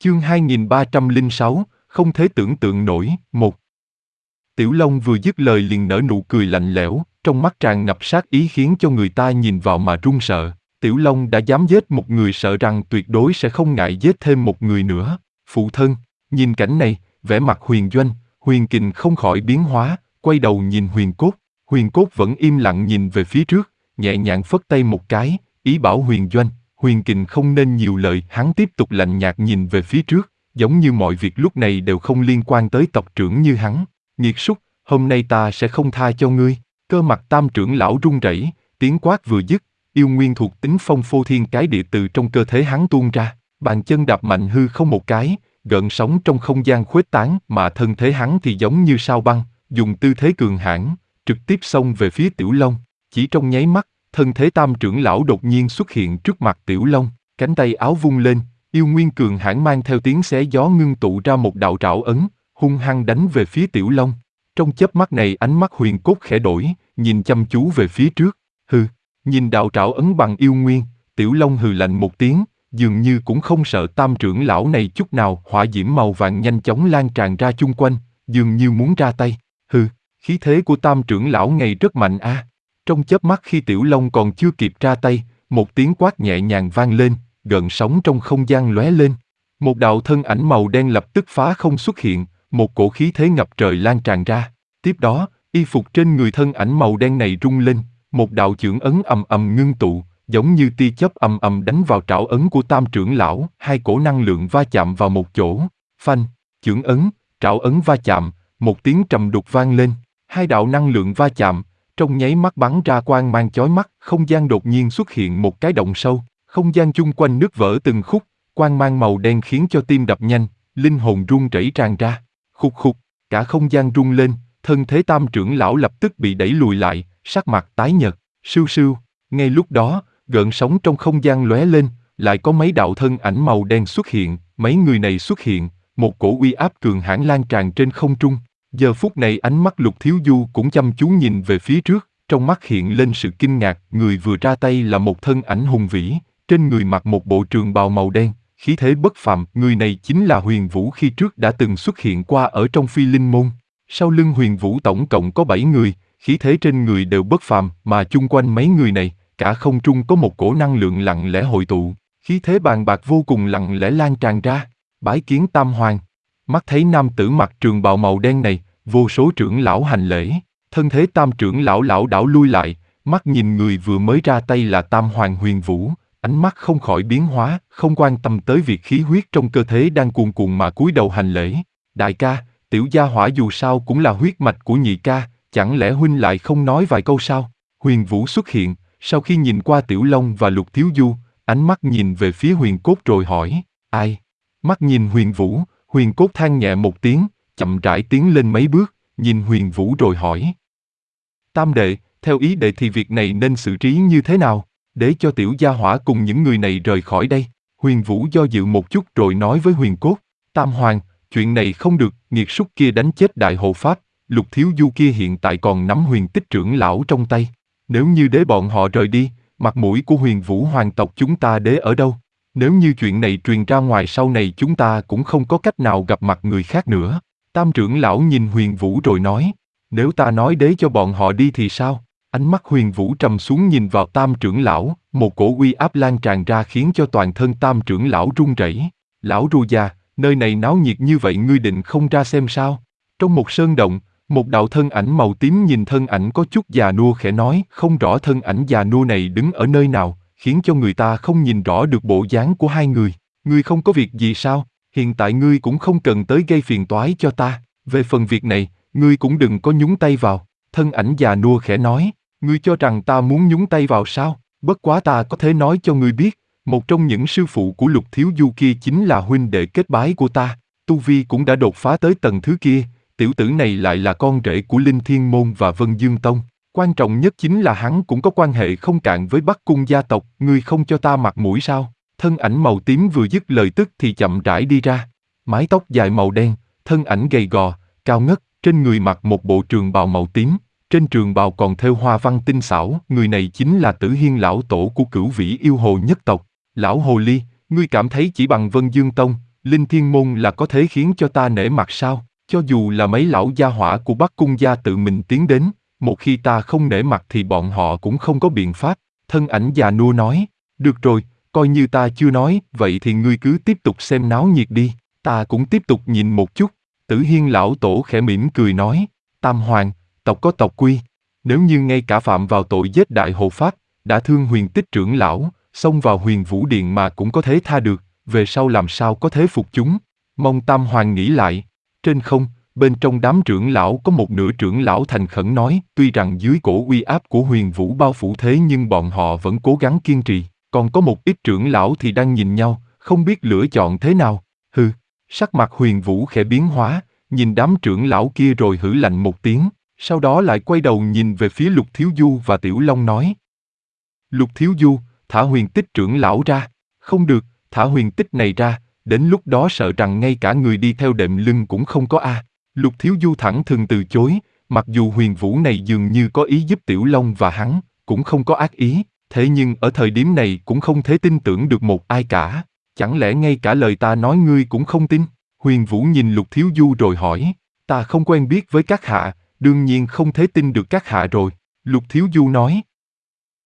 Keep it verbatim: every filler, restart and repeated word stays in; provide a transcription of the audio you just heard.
Chương hai nghìn ba trăm lẻ sáu, không thể tưởng tượng nổi, một. Tiểu Long vừa dứt lời liền nở nụ cười lạnh lẽo, trong mắt tràn ngập sát ý khiến cho người ta nhìn vào mà run sợ. Tiểu Long đã dám giết một người sợ rằng tuyệt đối sẽ không ngại giết thêm một người nữa. Phụ thân, nhìn cảnh này, vẻ mặt Huyền Doanh, Huyền Kình không khỏi biến hóa, quay đầu nhìn Huyền Cốt. Huyền Cốt vẫn im lặng nhìn về phía trước, nhẹ nhàng phất tay một cái, ý bảo Huyền Doanh, Huyền Kình không nên nhiều lời. Hắn tiếp tục lạnh nhạt nhìn về phía trước, giống như mọi việc lúc này đều không liên quan tới tộc trưởng như hắn. Nghiệt súc, hôm nay ta sẽ không tha cho ngươi. Cơ mặt Tam trưởng lão run rẩy, tiếng quát vừa dứt, yêu nguyên thuộc tính phong phô thiên cái địa từ trong cơ thể hắn tuôn ra, bàn chân đạp mạnh hư không một cái, gợn sóng trong không gian khuếch tán, mà thân thế hắn thì giống như sao băng, dùng tư thế cường hãn, trực tiếp xông về phía Tiểu Long. Chỉ trong nháy mắt, thân thế Tam trưởng lão đột nhiên xuất hiện trước mặt Tiểu Long, cánh tay áo vung lên, yêu nguyên cường hãn mang theo tiếng xé gió ngưng tụ ra một đạo trảo ấn, hung hăng đánh về phía Tiểu Long. Trong chớp mắt này ánh mắt Huyền Cốt khẽ đổi, nhìn chăm chú về phía trước. Hừ, nhìn đạo trảo ấn bằng yêu nguyên, Tiểu Long hừ lạnh một tiếng, dường như cũng không sợ Tam trưởng lão này chút nào. Hỏa diễm màu vàng nhanh chóng lan tràn ra chung quanh, dường như muốn ra tay. Hừ, khí thế của Tam trưởng lão ngày rất mạnh a. À. Trong chớp mắt khi Tiểu Long còn chưa kịp ra tay, một tiếng quát nhẹ nhàng vang lên, gợn sóng trong không gian lóe lên. Một đạo thân ảnh màu đen lập tức phá không xuất hiện, một cổ khí thế ngập trời lan tràn ra. Tiếp đó, y phục trên người thân ảnh màu đen này rung lên, một đạo chưởng ấn ầm ầm ngưng tụ, giống như tia chớp ầm ầm đánh vào trảo ấn của Tam trưởng lão. Hai cổ năng lượng va chạm vào một chỗ, phanh, chưởng ấn, trảo ấn va chạm, một tiếng trầm đục vang lên. Hai đạo năng lượng va chạm, trong nháy mắt bắn ra quang mang chói mắt. Không gian đột nhiên xuất hiện một cái động sâu, không gian chung quanh nứt vỡ từng khúc, quang mang màu đen khiến cho tim đập nhanh, linh hồn run rẩy tràn ra. Khục khục, cả không gian rung lên, thân thế Tam trưởng lão lập tức bị đẩy lùi lại, sắc mặt tái nhợt. Sưu sưu, ngay lúc đó, gợn sóng trong không gian lóe lên, lại có mấy đạo thân ảnh màu đen xuất hiện. Mấy người này xuất hiện, một cổ uy áp cường hãn lan tràn trên không trung. Giờ phút này ánh mắt Lục Thiếu Du cũng chăm chú nhìn về phía trước, trong mắt hiện lên sự kinh ngạc. Người vừa ra tay là một thân ảnh hùng vĩ, trên người mặc một bộ trường bào màu đen, khí thế bất phàm. Người này chính là Huyền Vũ khi trước đã từng xuất hiện qua ở trong Phi Linh Môn. Sau lưng Huyền Vũ tổng cộng có bảy người, khí thế trên người đều bất phàm, mà chung quanh mấy người này, cả không trung có một cổ năng lượng lặng lẽ hội tụ, khí thế bàn bạc vô cùng lặng lẽ lan tràn ra. Bái kiến Tam Hoàng. Mắt thấy nam tử mặc trường bào màu đen này, vô số trưởng lão hành lễ, thân thế Tam trưởng lão lảo đảo lui lại, mắt nhìn người vừa mới ra tay là Tam Hoàng Huyền Vũ, ánh mắt không khỏi biến hóa, không quan tâm tới việc khí huyết trong cơ thể đang cuồn cuộn mà cúi đầu hành lễ. Đại ca, tiểu gia hỏa dù sao cũng là huyết mạch của nhị ca, chẳng lẽ huynh lại không nói vài câu sao? Huyền Vũ xuất hiện, sau khi nhìn qua Tiểu Long và Lục Thiếu Du, ánh mắt nhìn về phía Huyền Cốt rồi hỏi, ai? Mắt nhìn Huyền Vũ, Huyền Cốt than nhẹ một tiếng, chậm rãi tiến lên mấy bước, nhìn Huyền Vũ rồi hỏi. Tam đệ, theo ý đệ thì việc này nên xử trí như thế nào, để cho tiểu gia hỏa cùng những người này rời khỏi đây? Huyền Vũ do dự một chút rồi nói với Huyền Cốt, Tam Hoàng, chuyện này không được. Nghiệt súc kia đánh chết đại hộ pháp, Lục Thiếu Du kia hiện tại còn nắm huyền tích trưởng lão trong tay. Nếu như để bọn họ rời đi, mặt mũi của Huyền Vũ hoàng tộc chúng ta để ở đâu? Nếu như chuyện này truyền ra ngoài sau này chúng ta cũng không có cách nào gặp mặt người khác nữa. Tam trưởng lão nhìn Huyền Vũ rồi nói, nếu ta nói để cho bọn họ đi thì sao? Ánh mắt Huyền Vũ trầm xuống nhìn vào Tam trưởng lão, một cổ uy áp lan tràn ra khiến cho toàn thân Tam trưởng lão run rẩy. Lão Ru già, nơi này náo nhiệt như vậy ngươi định không ra xem sao? Trong một sơn động, một đạo thân ảnh màu tím nhìn thân ảnh có chút già nua khẽ nói, không rõ thân ảnh già nua này đứng ở nơi nào, khiến cho người ta không nhìn rõ được bộ dáng của hai người. Ngươi không có việc gì sao? Hiện tại ngươi cũng không cần tới gây phiền toái cho ta. Về phần việc này, ngươi cũng đừng có nhúng tay vào. Thân ảnh già nua khẽ nói, ngươi cho rằng ta muốn nhúng tay vào sao? Bất quá ta có thể nói cho ngươi biết, một trong những sư phụ của Lục Thiếu Du kia chính là huynh đệ kết bái của ta, tu vi cũng đã đột phá tới tầng thứ kia. Tiểu tử này lại là con rể của Linh Thiên Môn và Vân Dương Tông. Quan trọng nhất chính là hắn cũng có quan hệ không cạn với Bắc Cung gia tộc. Ngươi không cho ta mặt mũi sao? Thân ảnh màu tím vừa dứt lời tức thì chậm rãi đi ra. Mái tóc dài màu đen, thân ảnh gầy gò, cao ngất, trên người mặc một bộ trường bào màu tím. Trên trường bào còn thêu hoa văn tinh xảo. Người này chính là Tử Hiên lão tổ của Cửu Vĩ yêu hồ nhất tộc. Lão hồ ly, ngươi cảm thấy chỉ bằng Vân Dương Tông, Linh Thiên Môn là có thể khiến cho ta nể mặt sao? Cho dù là mấy lão gia hỏa của Bắc Cung gia tự mình tiến đến, một khi ta không nể mặt thì bọn họ cũng không có biện pháp. Thân ảnh già nua nói, được rồi, coi như ta chưa nói, vậy thì ngươi cứ tiếp tục xem náo nhiệt đi, ta cũng tiếp tục nhìn một chút. Tử Hiên lão tổ khẽ mỉm cười nói, Tam Hoàng, tộc có tộc quy, nếu như ngay cả phạm vào tội giết đại hộ pháp, đã thương Huyền Tích trưởng lão, xông vào Huyền Vũ Điện mà cũng có thể tha được, về sau làm sao có thể phục chúng. Mong Tam Hoàng nghĩ lại. Trên không, bên trong đám trưởng lão có một nửa trưởng lão thành khẩn nói, tuy rằng dưới cổ uy áp của Huyền Vũ bao phủ thế nhưng bọn họ vẫn cố gắng kiên trì, còn có một ít trưởng lão thì đang nhìn nhau, không biết lựa chọn thế nào. Hừ, sắc mặt Huyền Vũ khẽ biến hóa, nhìn đám trưởng lão kia rồi hử lạnh một tiếng, sau đó lại quay đầu nhìn về phía Lục Thiếu Du và Tiểu Long nói. Lục Thiếu Du, thả Huyền Tích trưởng lão ra. Không được, thả Huyền Tích này ra, đến lúc đó sợ rằng ngay cả người đi theo đệm lưng cũng không có a. Lục Thiếu Du thẳng thừng từ chối, mặc dù Huyền Vũ này dường như có ý giúp Tiểu Long và hắn, cũng không có ác ý, thế nhưng ở thời điểm này cũng không thể tin tưởng được một ai cả. Chẳng lẽ ngay cả lời ta nói ngươi cũng không tin? Huyền Vũ nhìn Lục Thiếu Du rồi hỏi, ta không quen biết với các hạ, đương nhiên không thể tin được các hạ rồi. Lục Thiếu Du nói,